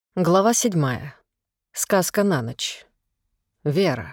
Глава 7. Сказка на ночь. Вера.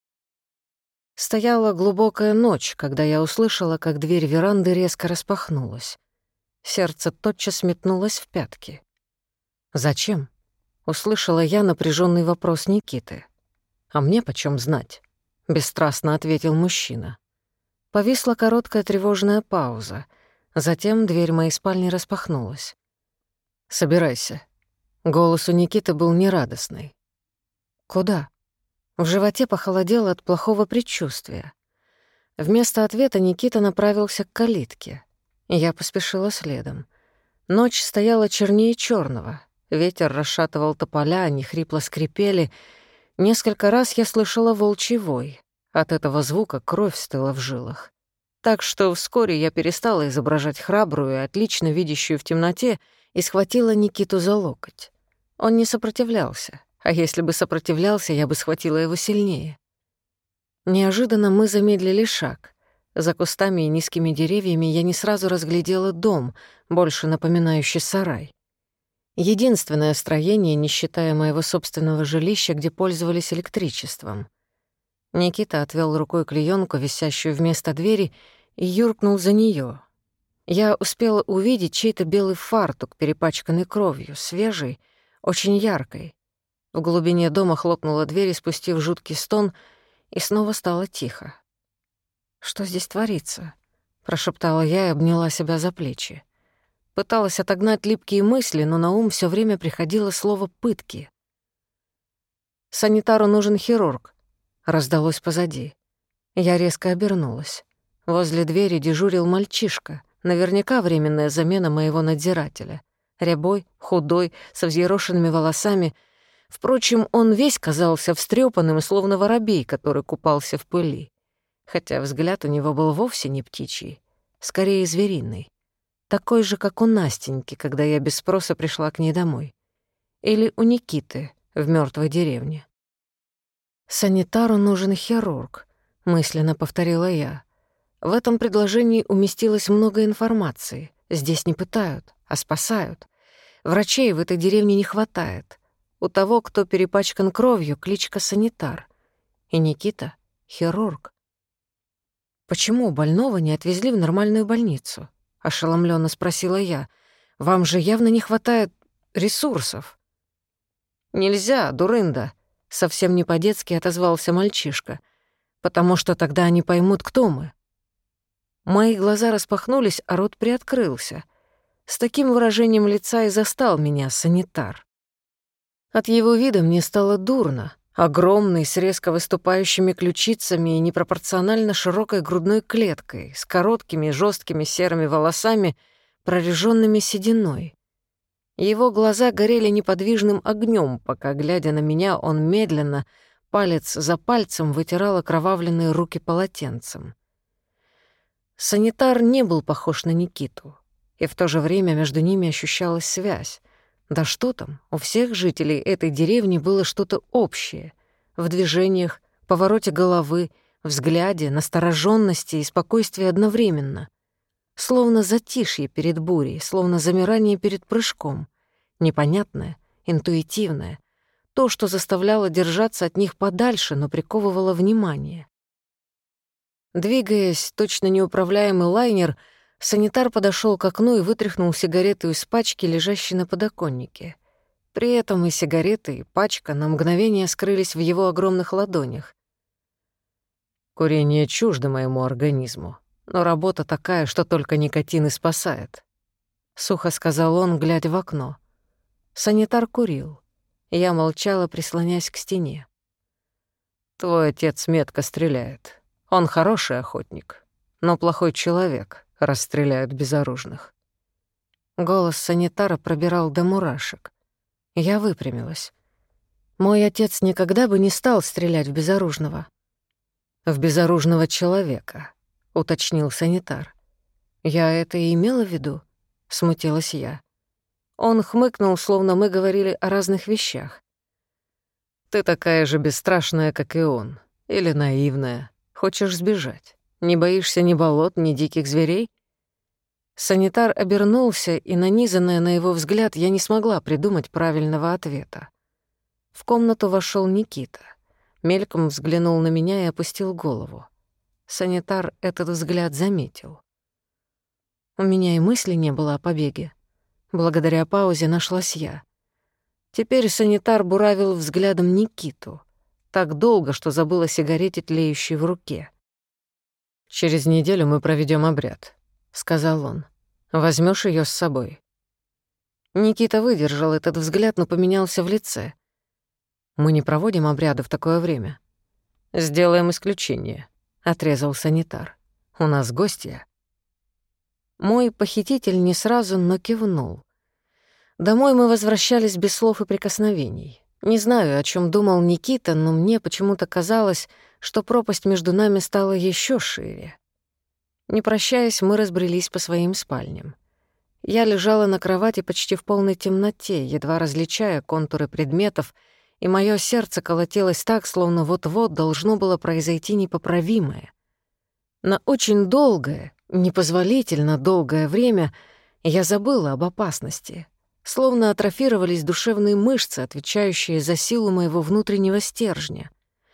Стояла глубокая ночь, когда я услышала, как дверь веранды резко распахнулась. Сердце тотчас метнулось в пятки. «Зачем?» — услышала я напряженный вопрос Никиты. «А мне почем знать?» — бесстрастно ответил мужчина. Повисла короткая тревожная пауза. Затем дверь моей спальни распахнулась. «Собирайся». Голос у Никиты был нерадостный. «Куда?» В животе похолодело от плохого предчувствия. Вместо ответа Никита направился к калитке. Я поспешила следом. Ночь стояла чернее черного. Ветер расшатывал тополя, они хрипло скрипели. Несколько раз я слышала волчий вой. От этого звука кровь стыла в жилах. Так что вскоре я перестала изображать храбрую и отлично видящую в темноте и схватила Никиту за локоть. Он не сопротивлялся, а если бы сопротивлялся, я бы схватила его сильнее. Неожиданно мы замедлили шаг. За кустами и низкими деревьями я не сразу разглядела дом, больше напоминающий сарай. Единственное строение, не считая моего собственного жилища, где пользовались электричеством. Никита отвел рукой клеёнку, висящую вместо двери, и юркнул за неё. Я успела увидеть чей-то белый фартук, перепачканный кровью, свежий, очень яркой. В глубине дома хлопнула дверь, испустив жуткий стон, и снова стало тихо. «Что здесь творится?» — прошептала я и обняла себя за плечи. Пыталась отогнать липкие мысли, но на ум всё время приходило слово «пытки». «Санитару нужен хирург», — раздалось позади. Я резко обернулась. Возле двери дежурил мальчишка, наверняка временная замена моего надзирателя. Рябой, худой, со взъерошенными волосами. Впрочем, он весь казался встрёпанным, словно воробей, который купался в пыли. Хотя взгляд у него был вовсе не птичий, скорее звериный. Такой же, как у Настеньки, когда я без спроса пришла к ней домой. Или у Никиты в мёртвой деревне. «Санитару нужен хирург», — мысленно повторила я. В этом предложении уместилось много информации. Здесь не пытают, а спасают. Врачей в этой деревне не хватает. У того, кто перепачкан кровью, кличка Санитар. И Никита — хирург. «Почему больного не отвезли в нормальную больницу?» — ошеломлённо спросила я. «Вам же явно не хватает ресурсов». «Нельзя, дурында», — совсем не по-детски отозвался мальчишка. «Потому что тогда они поймут, кто мы». Мои глаза распахнулись, а рот приоткрылся. С таким выражением лица и застал меня санитар. От его вида мне стало дурно. Огромный, с резко выступающими ключицами и непропорционально широкой грудной клеткой, с короткими жесткими серыми волосами, прорежёнными сединой. Его глаза горели неподвижным огнем, пока, глядя на меня, он медленно, палец за пальцем, вытирал окровавленные руки полотенцем. Санитар не был похож на Никиту, и в то же время между ними ощущалась связь. Да что там, у всех жителей этой деревни было что-то общее. В движениях, повороте головы, взгляде, настороженности и спокойствии одновременно. Словно затишье перед бурей, словно замирание перед прыжком. Непонятное, интуитивное. То, что заставляло держаться от них подальше, но приковывало внимание. Двигаясь, точно неуправляемый лайнер, санитар подошёл к окну и вытряхнул сигарету из пачки, лежащей на подоконнике. При этом и сигареты, и пачка на мгновение скрылись в его огромных ладонях. «Курение чуждо моему организму, но работа такая, что только никотин и спасает», — сухо сказал он, глядя в окно. Санитар курил. Я молчала, прислоняясь к стене. «Твой отец метко стреляет. Он хороший охотник, но плохой человек, раз стреляют безоружных». Голос санитара пробирал до мурашек. Я выпрямилась. Мой отец никогда бы не стал стрелять в безоружного. «В безоружного человека», — уточнил санитар. «Я это и имела в виду?» — смутилась я. Он хмыкнул, словно мы говорили о разных вещах. «Ты такая же бесстрашная, как и он, или наивная. Хочешь сбежать? Не боишься ни болот, ни диких зверей?» Санитар обернулся, и, нанизанная на его взгляд, я не смогла придумать правильного ответа. В комнату вошел Никита. Мельком взглянул на меня и опустил голову. Санитар этот взгляд заметил. У меня и мысли не было о побеге. Благодаря паузе нашлась я. Теперь санитар буравил взглядом Никиту. Так долго, что забыл о сигарете, тлеющей в руке. «Через неделю мы проведем обряд», — сказал он. «Возьмёшь её с собой». Никита выдержал этот взгляд, но поменялся в лице. «Мы не проводим обряды в такое время». «Сделаем исключение», — отрезал санитар. «У нас гостья». Мой похититель не сразу, но кивнул. Домой мы возвращались без слов и прикосновений. Не знаю, о чём думал Никита, но мне почему-то казалось, что пропасть между нами стала ещё шире. Не прощаясь, мы разбрелись по своим спальням. Я лежала на кровати почти в полной темноте, едва различая контуры предметов, и моё сердце колотилось так, словно вот-вот должно было произойти непоправимое. На очень долгое, непозволительно долгое время я забыла об опасности, словно атрофировались душевные мышцы, отвечающие за силу моего внутреннего стержня.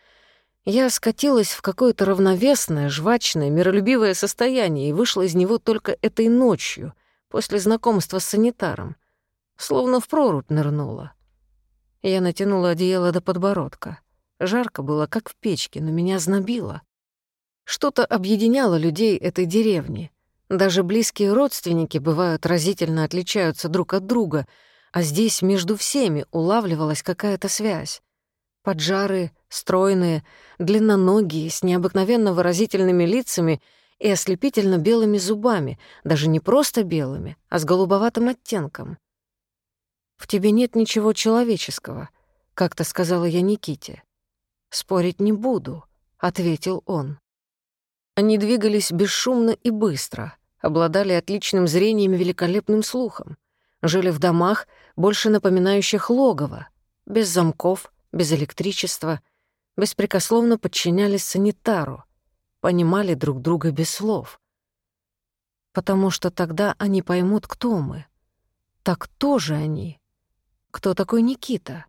Я скатилась в какое-то равновесное, жвачное, миролюбивое состояние и вышла из него только этой ночью, после знакомства с санитаром. Словно в прорубь нырнула. Я натянула одеяло до подбородка. Жарко было, как в печке, но меня знобило. Что-то объединяло людей этой деревни. Даже близкие родственники, бывают, разительно отличаются друг от друга, а здесь между всеми улавливалась какая-то связь. Поджарые, стройные, длинноногие, с необыкновенно выразительными лицами и ослепительно белыми зубами, даже не просто белыми, а с голубоватым оттенком. «В тебе нет ничего человеческого», — как-то сказала я Никите. «Спорить не буду», — ответил он. Они двигались бесшумно и быстро, обладали отличным зрением и великолепным слухом, жили в домах, больше напоминающих логово, без замков, без электричества, беспрекословно подчинялись санитару, понимали друг друга без слов. Потому что тогда они поймут, кто мы. Так кто же они? Кто такой Никита?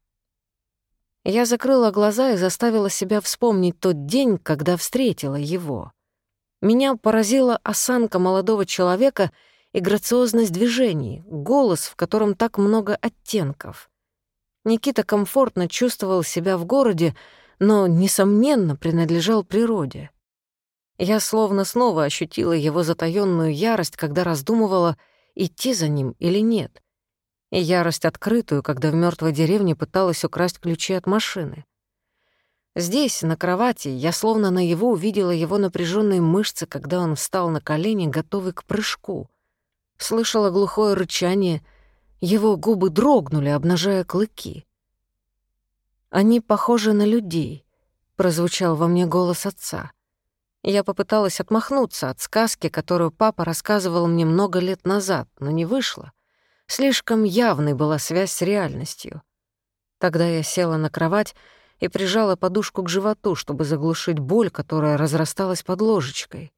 Я закрыла глаза и заставила себя вспомнить тот день, когда встретила его. Меня поразила осанка молодого человека и грациозность движений, голос, в котором так много оттенков. Никита комфортно чувствовал себя в городе, но, несомненно, принадлежал природе. Я словно снова ощутила его затаённую ярость, когда раздумывала, идти за ним или нет, и ярость открытую, когда в мёртвой деревне пыталась украсть ключи от машины. Здесь, на кровати, я словно наяву увидела его напряжённые мышцы, когда он встал на колени, готовый к прыжку. Слышала глухое рычание, его губы дрогнули, обнажая клыки. «Они похожи на людей», — прозвучал во мне голос отца. Я попыталась отмахнуться от сказки, которую папа рассказывал мне много лет назад, но не вышло. Слишком явной была связь с реальностью. Тогда я села на кровать и прижала подушку к животу, чтобы заглушить боль, которая разрасталась под ложечкой.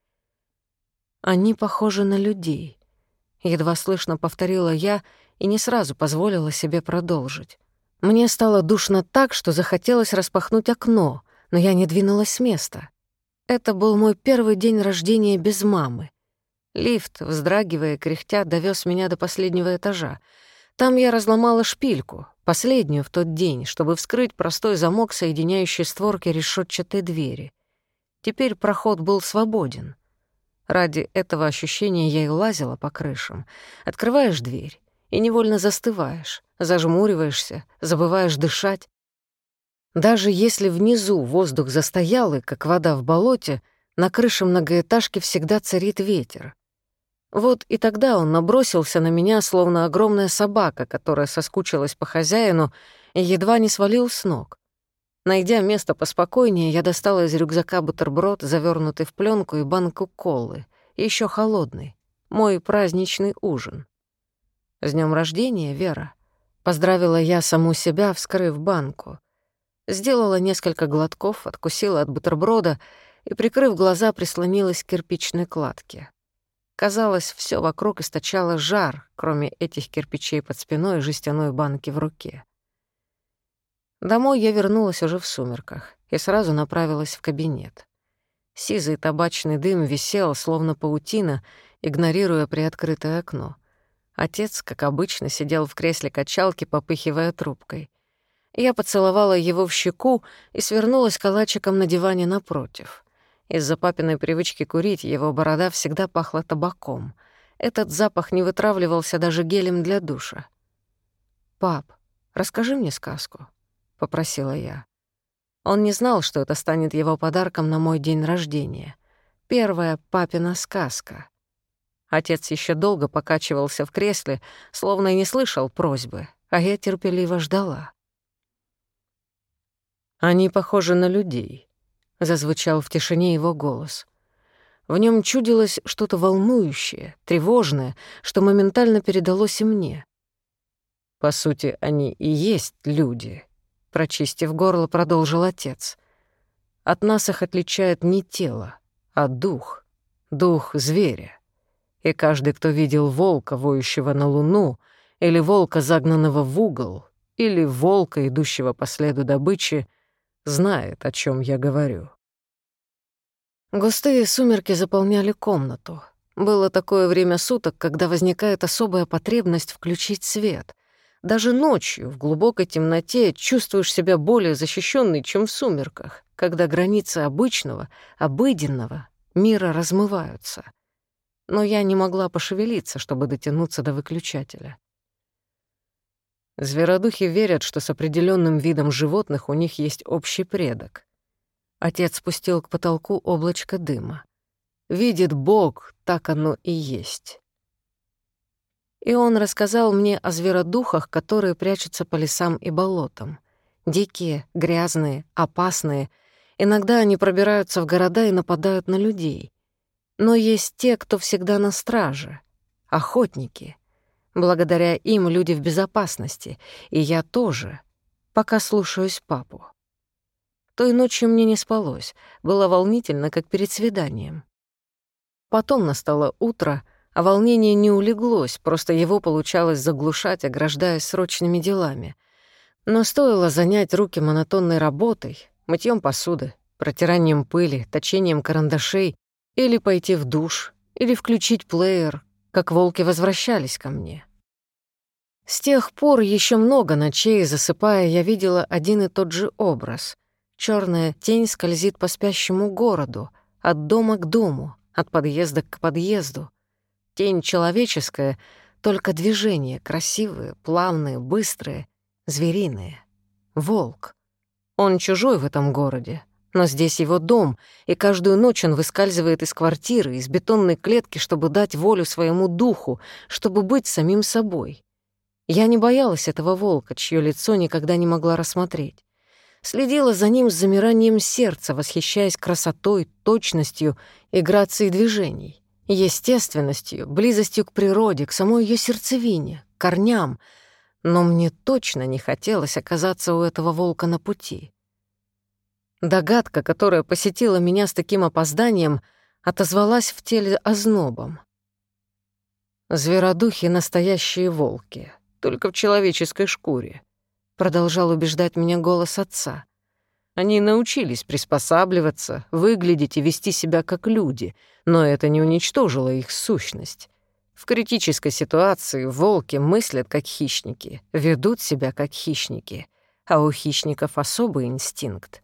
«Они похожи на людей», — едва слышно повторила я и не сразу позволила себе продолжить. Мне стало душно так, что захотелось распахнуть окно, но я не двинулась с места. Это был мой первый день рождения без мамы. Лифт, вздрагивая и кряхтя, довёз меня до последнего этажа. Там я разломала шпильку, последнюю в тот день, чтобы вскрыть простой замок, соединяющий створки решетчатой двери. Теперь проход был свободен. Ради этого ощущения я и лазила по крышам. Открываешь дверь и невольно застываешь, зажмуриваешься, забываешь дышать. Даже если внизу воздух застоялый, как вода в болоте, на крыше многоэтажки всегда царит ветер. Вот и тогда он набросился на меня, словно огромная собака, которая соскучилась по хозяину и едва не свалил с ног. Найдя место поспокойнее, я достала из рюкзака бутерброд, завёрнутый в плёнку, и банку колы, ещё холодный, мой праздничный ужин. «С днём рождения, Вера!» — поздравила я саму себя, вскрыв банку. Сделала несколько глотков, откусила от бутерброда и, прикрыв глаза, прислонилась к кирпичной кладке. Казалось, все вокруг источало жар, кроме этих кирпичей под спиной и жестяной банки в руке. Домой я вернулась уже в сумерках и сразу направилась в кабинет. Сизый табачный дым висел, словно паутина, игнорируя приоткрытое окно. Отец, как обычно, сидел в кресле качалки, попыхивая трубкой. Я поцеловала его в щеку и свернулась калачиком на диване напротив. Из-за папиной привычки курить его борода всегда пахла табаком. Этот запах не вытравливался даже гелем для душа. «Пап, расскажи мне сказку», — попросила я. Он не знал, что это станет его подарком на мой день рождения. Первая папина сказка. Отец еще долго покачивался в кресле, словно и не слышал просьбы, а я терпеливо ждала. «Они похожи на людей», — зазвучал в тишине его голос. В нем чудилось что-то волнующее, тревожное, что моментально передалось и мне. «По сути, они и есть люди», — прочистив горло, продолжил отец. «От нас их отличает не тело, а дух, дух зверя. И каждый, кто видел волка, воющего на луну, или волка, загнанного в угол, или волка, идущего по следу добычи, знает, о чем я говорю». Густые сумерки заполняли комнату. Было такое время суток, когда возникает особая потребность включить свет. Даже ночью, в глубокой темноте, чувствуешь себя более защищенной, чем в сумерках, когда границы обычного, обыденного мира размываются. Но я не могла пошевелиться, чтобы дотянуться до выключателя. Зверодухи верят, что с определенным видом животных у них есть общий предок. Отец спустил к потолку облачко дыма. Видит Бог, так оно и есть. И он рассказал мне о зверодухах, которые прячутся по лесам и болотам. Дикие, грязные, опасные. Иногда они пробираются в города и нападают на людей. Но есть те, кто всегда на страже. Охотники. Благодаря им люди в безопасности. И я тоже, пока слушаюсь папу. Той ночью мне не спалось. Было волнительно, как перед свиданием. Потом настало утро, а волнение не улеглось, просто его получалось заглушать, ограждаясь срочными делами. Но стоило занять руки монотонной работой, мытьем посуды, протиранием пыли, точением карандашей, или пойти в душ, или включить плеер, как волки возвращались ко мне. С тех пор еще много ночей, засыпая, я видела один и тот же образ. Черная тень скользит по спящему городу, от дома к дому, от подъезда к подъезду. Тень человеческая, только движения красивые, плавные, быстрые, звериные. Волк. Он чужой в этом городе, но здесь его дом, и каждую ночь он выскальзывает из квартиры, из бетонной клетки, чтобы дать волю своему духу, чтобы быть самим собой. Я не боялась этого волка, чье лицо никогда не могла рассмотреть. Следила за ним с замиранием сердца, восхищаясь красотой, точностью и грацией движений, естественностью, близостью к природе, к самой ее сердцевине, корням. Но мне точно не хотелось оказаться у этого волка на пути. Догадка, которая посетила меня с таким опозданием, отозвалась в теле ознобом. «Зверодухи — настоящие волки, только в человеческой шкуре», — продолжал убеждать меня голос отца. «Они научились приспосабливаться, выглядеть и вести себя как люди, но это не уничтожило их сущность. В критической ситуации волки мыслят как хищники, ведут себя как хищники, а у хищников особый инстинкт».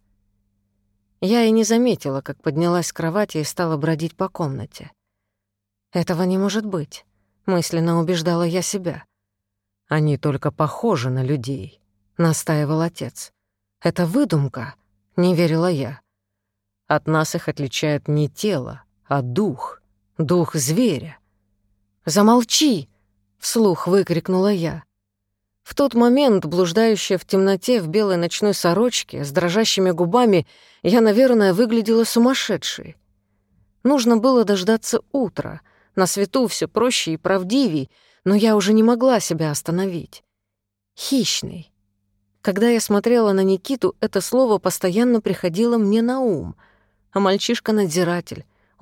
Я и не заметила, как поднялась с кровати и стала бродить по комнате. «Этого не может быть», — мысленно убеждала я себя. «Они только похожи на людей», — настаивал отец. «Это выдумка», — не верила я. «От нас их отличает не тело, а дух, дух зверя». «Замолчи!» — вслух выкрикнула я. В тот момент, блуждающая в темноте в белой ночной сорочке, с дрожащими губами, я, наверное, выглядела сумасшедшей. Нужно было дождаться утра. На свету все проще и правдивей, но я уже не могла себя остановить. Хищный. Когда я смотрела на Никиту, это слово постоянно приходило мне на ум. А мальчишка-надзиратель,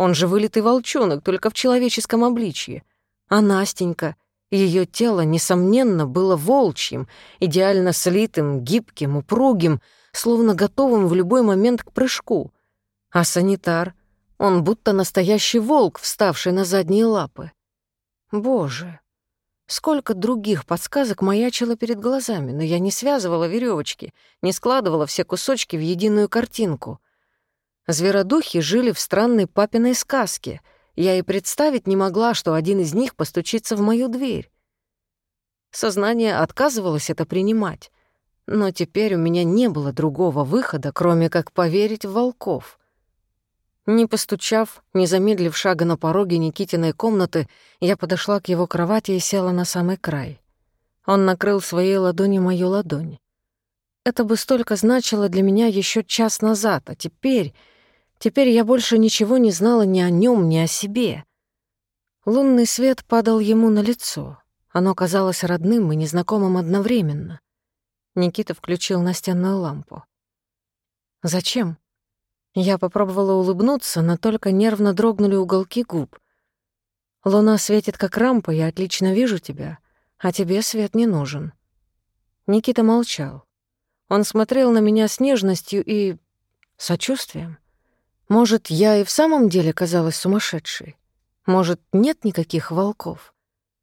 Он же вылитый волчонок, только в человеческом обличье. А Настенька, ее тело, несомненно, было волчьим, идеально слитым, гибким, упругим, словно готовым в любой момент к прыжку. А санитар, он будто настоящий волк, вставший на задние лапы. Боже, сколько других подсказок маячило перед глазами, но я не связывала веревочки, не складывала все кусочки в единую картинку. Зверодухи жили в странной папиной сказке. Я и представить не могла, что один из них постучится в мою дверь. Сознание отказывалось это принимать, но теперь у меня не было другого выхода, кроме как поверить в волков. Не постучав, не замедлив шага на пороге Никитиной комнаты, я подошла к его кровати и села на самый край. Он накрыл своей ладонью мою ладонь. Это бы столько значило для меня еще час назад, а теперь я больше ничего не знала ни о нем, ни о себе. Лунный свет падал ему на лицо. Оно казалось родным и незнакомым одновременно. Никита включил настенную лампу. «Зачем?» Я попробовала улыбнуться, но только нервно дрогнули уголки губ. «Луна светит, как рампа, я отлично вижу тебя, а тебе свет не нужен». Никита молчал. Он смотрел на меня с нежностью и сочувствием. Может, я и в самом деле казалась сумасшедшей? Может, нет никаких волков?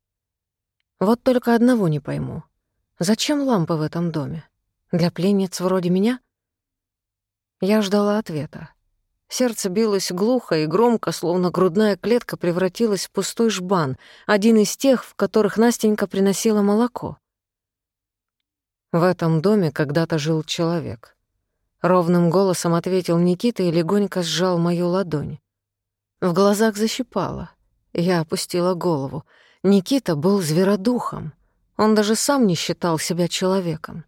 Вот только одного не пойму. Зачем лампа в этом доме? Для пленниц вроде меня? Я ждала ответа. Сердце билось глухо и громко, словно грудная клетка превратилась в пустой жбан, один из тех, в которых Настенька приносила молоко. В этом доме когда-то жил человек. Ровным голосом ответил Никита и легонько сжал мою ладонь. В глазах защипало. Я опустила голову. Никита был зверодухом. Он даже сам не считал себя человеком.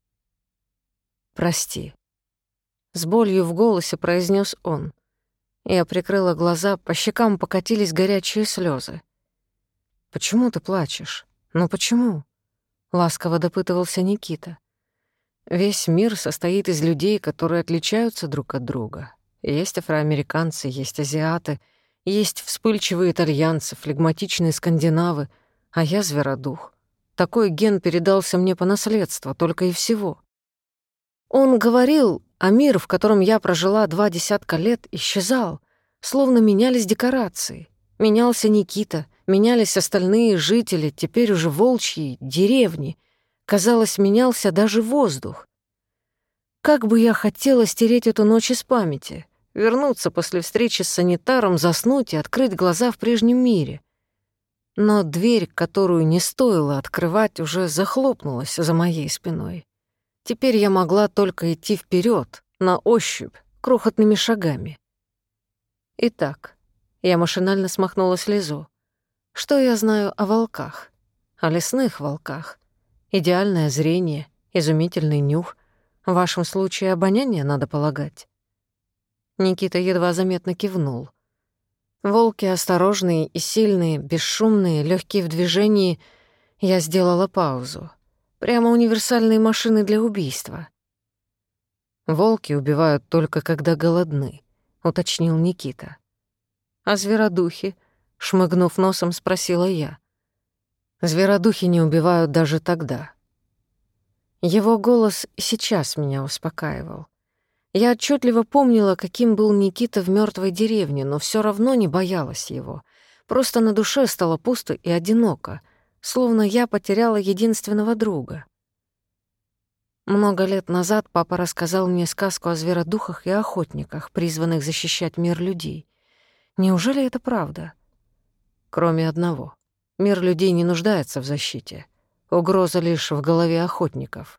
«Прости», — с болью в голосе произнес он. Я прикрыла глаза, по щекам покатились горячие слезы. «Почему ты плачешь? Ну почему?» — ласково допытывался Никита. «Весь мир состоит из людей, которые отличаются друг от друга. Есть афроамериканцы, есть азиаты, есть вспыльчивые итальянцы, флегматичные скандинавы, а я зверодух. Такой ген передался мне по наследству, только и всего». Он говорил, а мир, в котором я прожила 20 лет, исчезал, словно менялись декорации. Менялся Никита, менялись остальные жители, теперь уже волчьи, деревни. Казалось, менялся даже воздух. Как бы я хотела стереть эту ночь из памяти, вернуться после встречи с санитаром, заснуть и открыть глаза в прежнем мире. Но дверь, которую не стоило открывать, уже захлопнулась за моей спиной. Теперь я могла только идти вперед, на ощупь, крохотными шагами. Итак, я машинально смахнула слезу. Что я знаю о волках? О лесных волках? Идеальное зрение, изумительный нюх. В вашем случае обоняние, надо полагать. Никита едва заметно кивнул. Волки осторожные и сильные, бесшумные, легкие в движении. Я сделала паузу. Прямо универсальные машины для убийства. «Волки убивают только когда голодны», — уточнил Никита. «А зверодухи?» — шмыгнув носом, спросила я. «Зверодухи не убивают даже тогда». Его голос сейчас меня успокаивал. Я отчетливо помнила, каким был Никита в мертвой деревне, но все равно не боялась его. Просто на душе стало пусто и одиноко, словно я потеряла единственного друга. Много лет назад папа рассказал мне сказку о зверодухах и охотниках, призванных защищать мир людей. Неужели это правда? Кроме одного. Мир людей не нуждается в защите. Угроза лишь в голове охотников.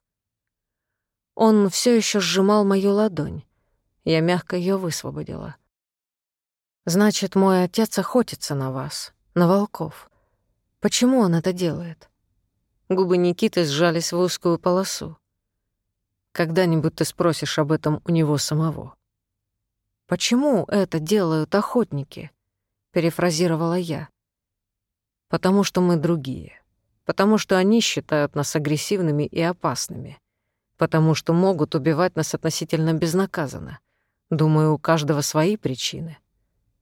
Он все еще сжимал мою ладонь. Я мягко ее высвободила. «Значит, мой отец охотится на вас, на волков. Почему он это делает?» Губы Никиты сжались в узкую полосу. «Когда-нибудь ты спросишь об этом у него самого». «Почему это делают охотники?» — перефразировала я. «Потому что мы другие. Потому что они считают нас агрессивными и опасными. Потому что могут убивать нас относительно безнаказанно. Думаю, у каждого свои причины».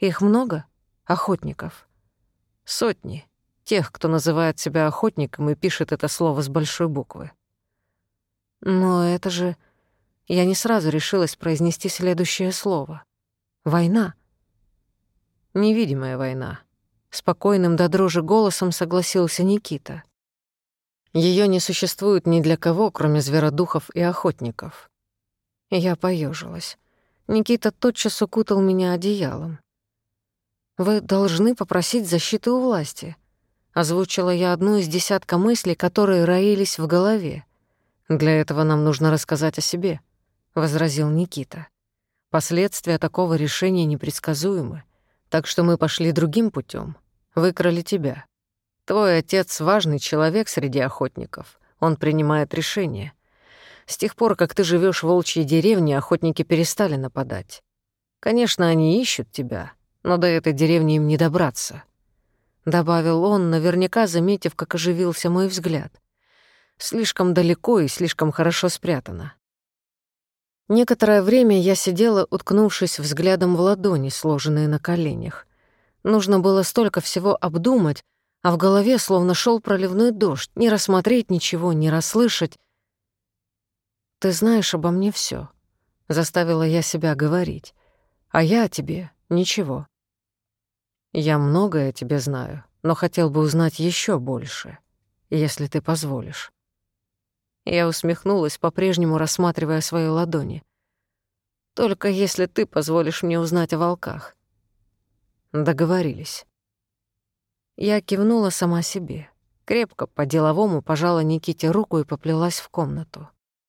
Их много? Охотников? Сотни. Тех, кто называет себя охотником и пишет это слово с большой буквы. Но это же... Я не сразу решилась произнести следующее слово. Война. Невидимая война. Спокойным до дрожи голосом согласился Никита. Её не существует ни для кого, кроме зверодухов и охотников. Я поёжилась. Никита тотчас укутал меня одеялом. «Вы должны попросить защиты у власти», — озвучила я одну из десятка мыслей, которые роились в голове. «Для этого нам нужно рассказать о себе», — возразил Никита. «Последствия такого решения непредсказуемы, так что мы пошли другим путём, выкрали тебя. Твой отец — важный человек среди охотников, он принимает решения. С тех пор, как ты живёшь в волчьей деревне, охотники перестали нападать. Конечно, они ищут тебя, но до этой деревни им не добраться», — добавил он, наверняка заметив, как оживился мой взгляд. «Слишком далеко и слишком хорошо спрятано». Некоторое время я сидела, уткнувшись взглядом в ладони, сложенные на коленях. Нужно было столько всего обдумать, а в голове словно шел проливной дождь, не рассмотреть ничего, не расслышать. «Ты знаешь обо мне все, заставила я себя говорить. «А я о тебе ничего». «Я многое о тебе знаю, но хотел бы узнать еще больше, если ты позволишь». Я усмехнулась, по-прежнему рассматривая свои ладони. «Только если ты позволишь мне узнать о волках». Договорились. Я кивнула сама себе. Крепко, по-деловому пожала Никите руку и поплелась в комнату.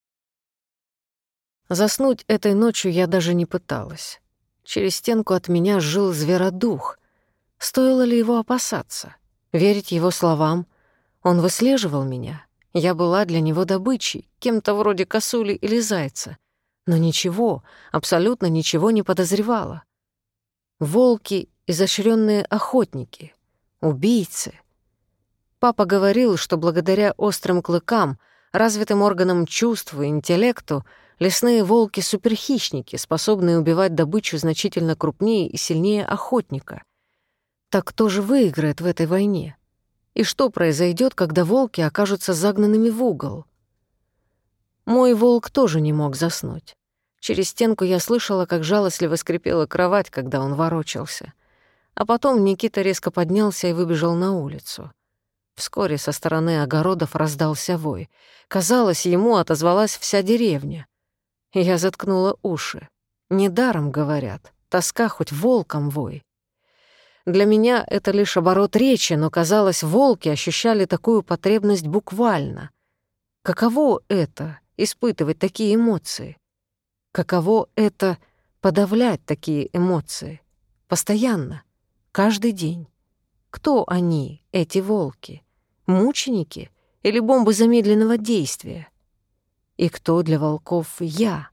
Заснуть этой ночью я даже не пыталась. Через стенку от меня жил зверодух. Стоило ли его опасаться? Верить его словам? Он выслеживал меня. Я была для него добычей, кем-то вроде косули или зайца. Но ничего, абсолютно ничего не подозревала. Волки — изощренные охотники, убийцы. Папа говорил, что благодаря острым клыкам, развитым органам чувств и интеллекту лесные волки — суперхищники, способные убивать добычу значительно крупнее и сильнее охотника. Так кто же выиграет в этой войне? И что произойдет, когда волки окажутся загнанными в угол? Мой волк тоже не мог заснуть. Через стенку я слышала, как жалостливо скрипела кровать, когда он ворочался. А потом Никита резко поднялся и выбежал на улицу. Вскоре со стороны огородов раздался вой. Казалось, ему отозвалась вся деревня. Я заткнула уши. Недаром говорят, тоска хоть волком вой. Для меня это лишь оборот речи, но, казалось, волки ощущали такую потребность буквально. Каково это — испытывать такие эмоции? Каково это — подавлять такие эмоции? Постоянно, каждый день. Кто они, эти волки? Мученики или бомбы замедленного действия? И кто для волков я?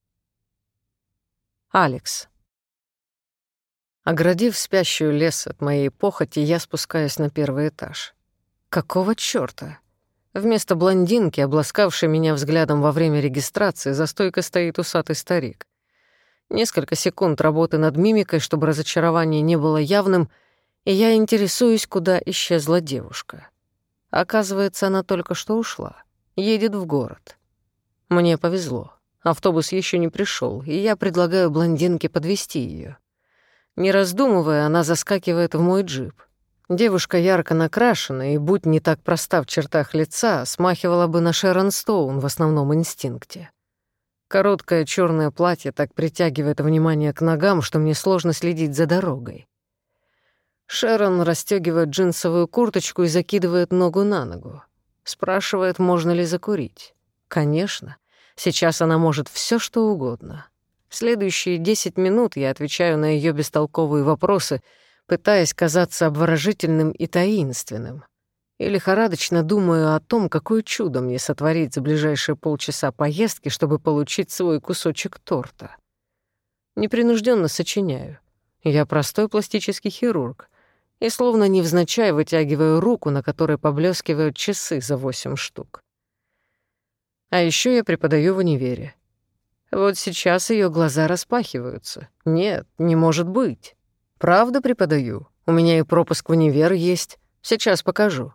Алекс. Оградив спящую лес от моей похоти, я спускаюсь на первый этаж. Какого чёрта? Вместо блондинки, обласкавшей меня взглядом во время регистрации, за стойкой стоит усатый старик. Несколько секунд работы над мимикой, чтобы разочарование не было явным, и я интересуюсь, куда исчезла девушка. Оказывается, она только что ушла. Едет в город. Мне повезло. Автобус еще не пришел, и я предлагаю блондинке подвезти ее. Не раздумывая, она заскакивает в мой джип. Девушка ярко накрашена, и, будь не так проста в чертах лица, смахивала бы на Шерон Стоун в основном инстинкте. Короткое черное платье так притягивает внимание к ногам, что мне сложно следить за дорогой. Шерон расстёгивает джинсовую курточку и закидывает ногу на ногу. Спрашивает, можно ли закурить. Конечно, сейчас она может всё, что угодно. Следующие 10 минут я отвечаю на её бестолковые вопросы, пытаясь казаться обворожительным и таинственным. И лихорадочно думаю о том, какое чудо мне сотворить за ближайшие полчаса поездки, чтобы получить свой кусочек торта. Непринужденно сочиняю. Я простой пластический хирург, и словно невзначай вытягиваю руку, на которой поблескивают часы за 8 штук. А еще я преподаю в универе. Вот сейчас ее глаза распахиваются. Нет, не может быть. Правда преподаю. У меня и пропуск в универ есть. Сейчас покажу».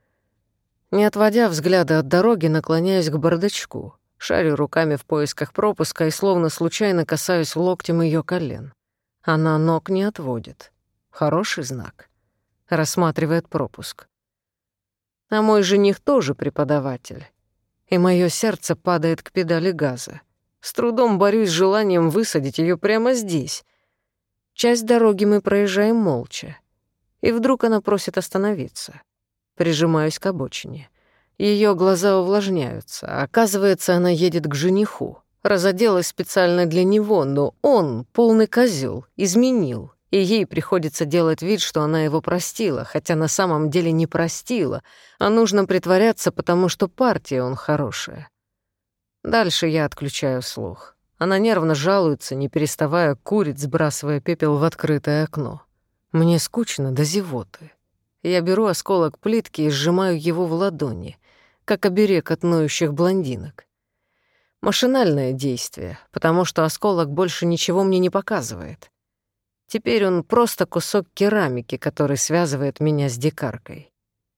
Не отводя взгляда от дороги, наклоняюсь к бардачку, шарю руками в поисках пропуска и словно случайно касаюсь локтем ее колен. Она ног не отводит. Хороший знак. Рассматривает пропуск. А мой жених тоже преподаватель. И мое сердце падает к педали газа. С трудом борюсь с желанием высадить ее прямо здесь. Часть дороги мы проезжаем молча. И вдруг она просит остановиться. Прижимаюсь к обочине. Ее глаза увлажняются. Оказывается, она едет к жениху. Разоделась специально для него, но он, полный козел, изменил. И ей приходится делать вид, что она его простила, хотя на самом деле не простила, а нужно притворяться, потому что партия он хорошая. Дальше я отключаю слух. Она нервно жалуется, не переставая курить, сбрасывая пепел в открытое окно. Мне скучно до зевоты. Я беру осколок плитки и сжимаю его в ладони, как оберег от ноющих блондинок. Машинальное действие, потому что осколок больше ничего мне не показывает. Теперь он просто кусок керамики, который связывает меня с дикаркой.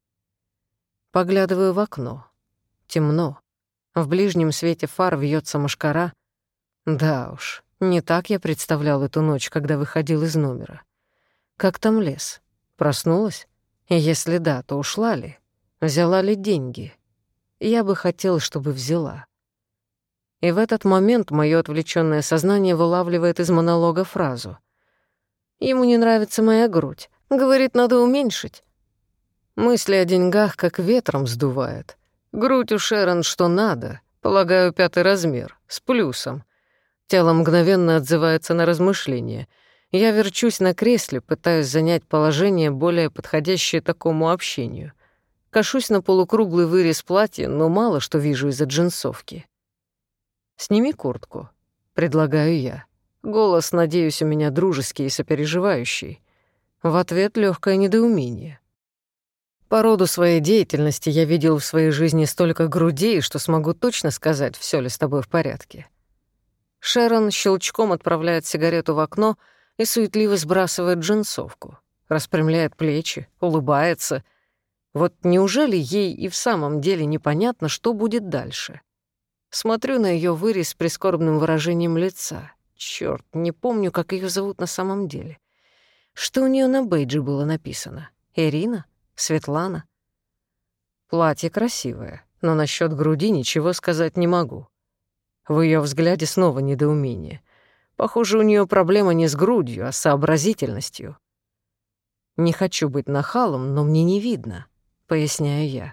Поглядываю в окно. Темно. В ближнем свете фар вьется мошкара. Да уж, не так я представлял эту ночь, когда выходил из номера. Как там лес? Проснулась? И если да, то ушла ли? Взяла ли деньги? Я бы хотел, чтобы взяла. И в этот момент моё отвлечённое сознание вылавливает из монолога фразу. «Ему не нравится моя грудь. Говорит, надо уменьшить». Мысли о деньгах как ветром сдувает. Грудь у Шерон что надо, полагаю, 5 размер, с плюсом. Тело мгновенно отзывается на размышления. Я верчусь на кресле, пытаюсь занять положение, более подходящее такому общению. Кашусь на полукруглый вырез платья, но мало что вижу из-за джинсовки. «Сними куртку», — предлагаю я. Голос, надеюсь, у меня дружеский и сопереживающий. В ответ легкое недоумение. По роду своей деятельности я видел в своей жизни столько грудей, что смогу точно сказать, все ли с тобой в порядке. Шерон щелчком отправляет сигарету в окно и суетливо сбрасывает джинсовку, распрямляет плечи, улыбается. Вот неужели ей и в самом деле непонятно, что будет дальше? Смотрю на ее вырез с прискорбным выражением лица. Чёрт, не помню, как ее зовут на самом деле. Что у нее на бейджи было написано? Ирина? Светлана? Платье красивое, но насчет груди ничего сказать не могу. В ее взгляде снова недоумение. Похоже, у нее проблема не с грудью, а с сообразительностью. «Не хочу быть нахалом, но мне не видно», — поясняю я.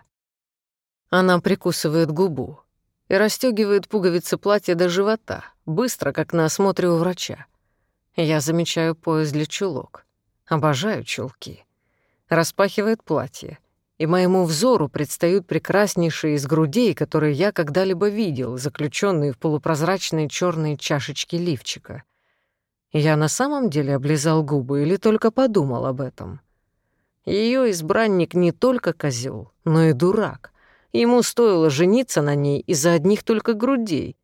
Она прикусывает губу и расстёгивает пуговицы платья до живота, быстро, как на осмотре у врача. Я замечаю пояс для чулок. Обожаю чулки. Распахивает платье, и моему взору предстают прекраснейшие из грудей, которые я когда-либо видел, заключенные в полупрозрачные черные чашечки лифчика. Я на самом деле облизал губы или только подумал об этом? Ее избранник не только козел, но и дурак. Ему стоило жениться на ней из-за одних только грудей.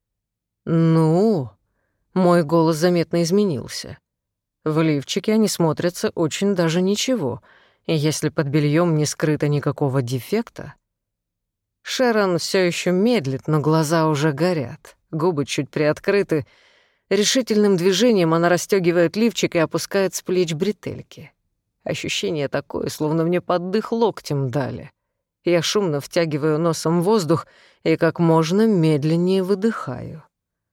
«Ну...» — мой голос заметно изменился. В лифчике они смотрятся очень даже ничего, и если под бельем не скрыто никакого дефекта... Шерон все еще медлит, но глаза уже горят, губы чуть приоткрыты. Решительным движением она расстёгивает лифчик и опускает с плеч бретельки. Ощущение такое, словно мне под дых локтем дали. Я шумно втягиваю носом воздух и как можно медленнее выдыхаю.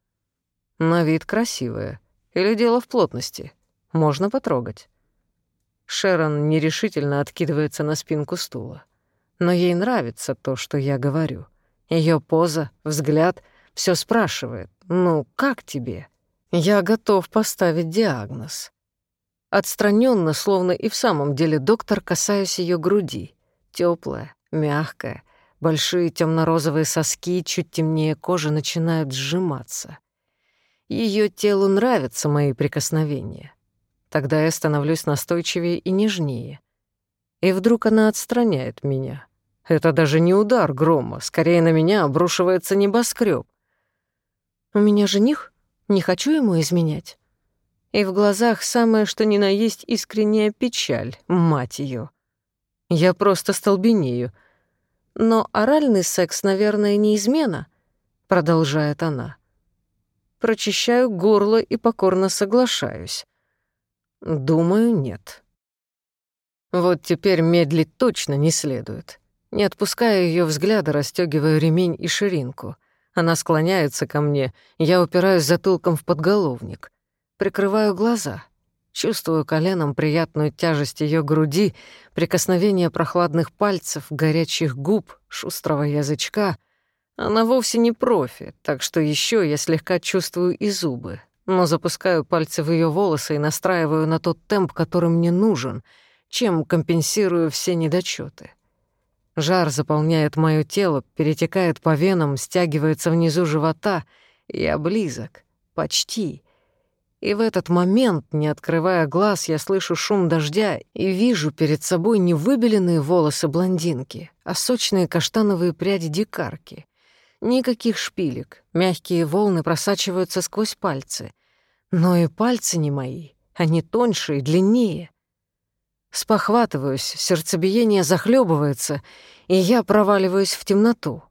На вид красивая. Или дело в плотности? Можно потрогать. Шерон нерешительно откидывается на спинку стула. Но ей нравится то, что я говорю. Её поза, взгляд — всё спрашивает. «Ну, как тебе?» Я готов поставить диагноз. Отстранённо, словно и в самом деле доктор, касаюсь её груди. Тёплая, мягкая, большие тёмно-розовые соски, чуть темнее кожи, начинают сжиматься. Её телу нравятся мои прикосновения. Тогда я становлюсь настойчивее и нежнее. И вдруг она отстраняет меня. Это даже не удар грома, скорее на меня обрушивается небоскреб. «У меня жених? Не хочу ему изменять». И в глазах самое что ни на есть искренняя печаль, мать её. Я просто столбенею. «Но оральный секс, наверное, не измена», — продолжает она. Прочищаю горло и покорно соглашаюсь. Думаю, нет. Вот теперь медлить точно не следует. Не отпуская её взгляда, расстёгиваю ремень и ширинку. Она склоняется ко мне, я упираюсь затылком в подголовник. Прикрываю глаза. Чувствую коленом приятную тяжесть её груди, прикосновение прохладных пальцев, горячих губ, шустрого язычка. Она вовсе не профи, так что ещё я слегка чувствую и зубы, но запускаю пальцы в её волосы и настраиваю на тот темп, который мне нужен, чем компенсирую все недочёты. Жар заполняет моё тело, перетекает по венам, стягивается внизу живота. Я близок. Почти. И в этот момент, не открывая глаз, я слышу шум дождя и вижу перед собой не выбеленные волосы блондинки, а сочные каштановые пряди дикарки. Никаких шпилек, мягкие волны просачиваются сквозь пальцы. Но и пальцы не мои, они тоньше и длиннее. Спохватываюсь, сердцебиение захлёбывается, и я проваливаюсь в темноту.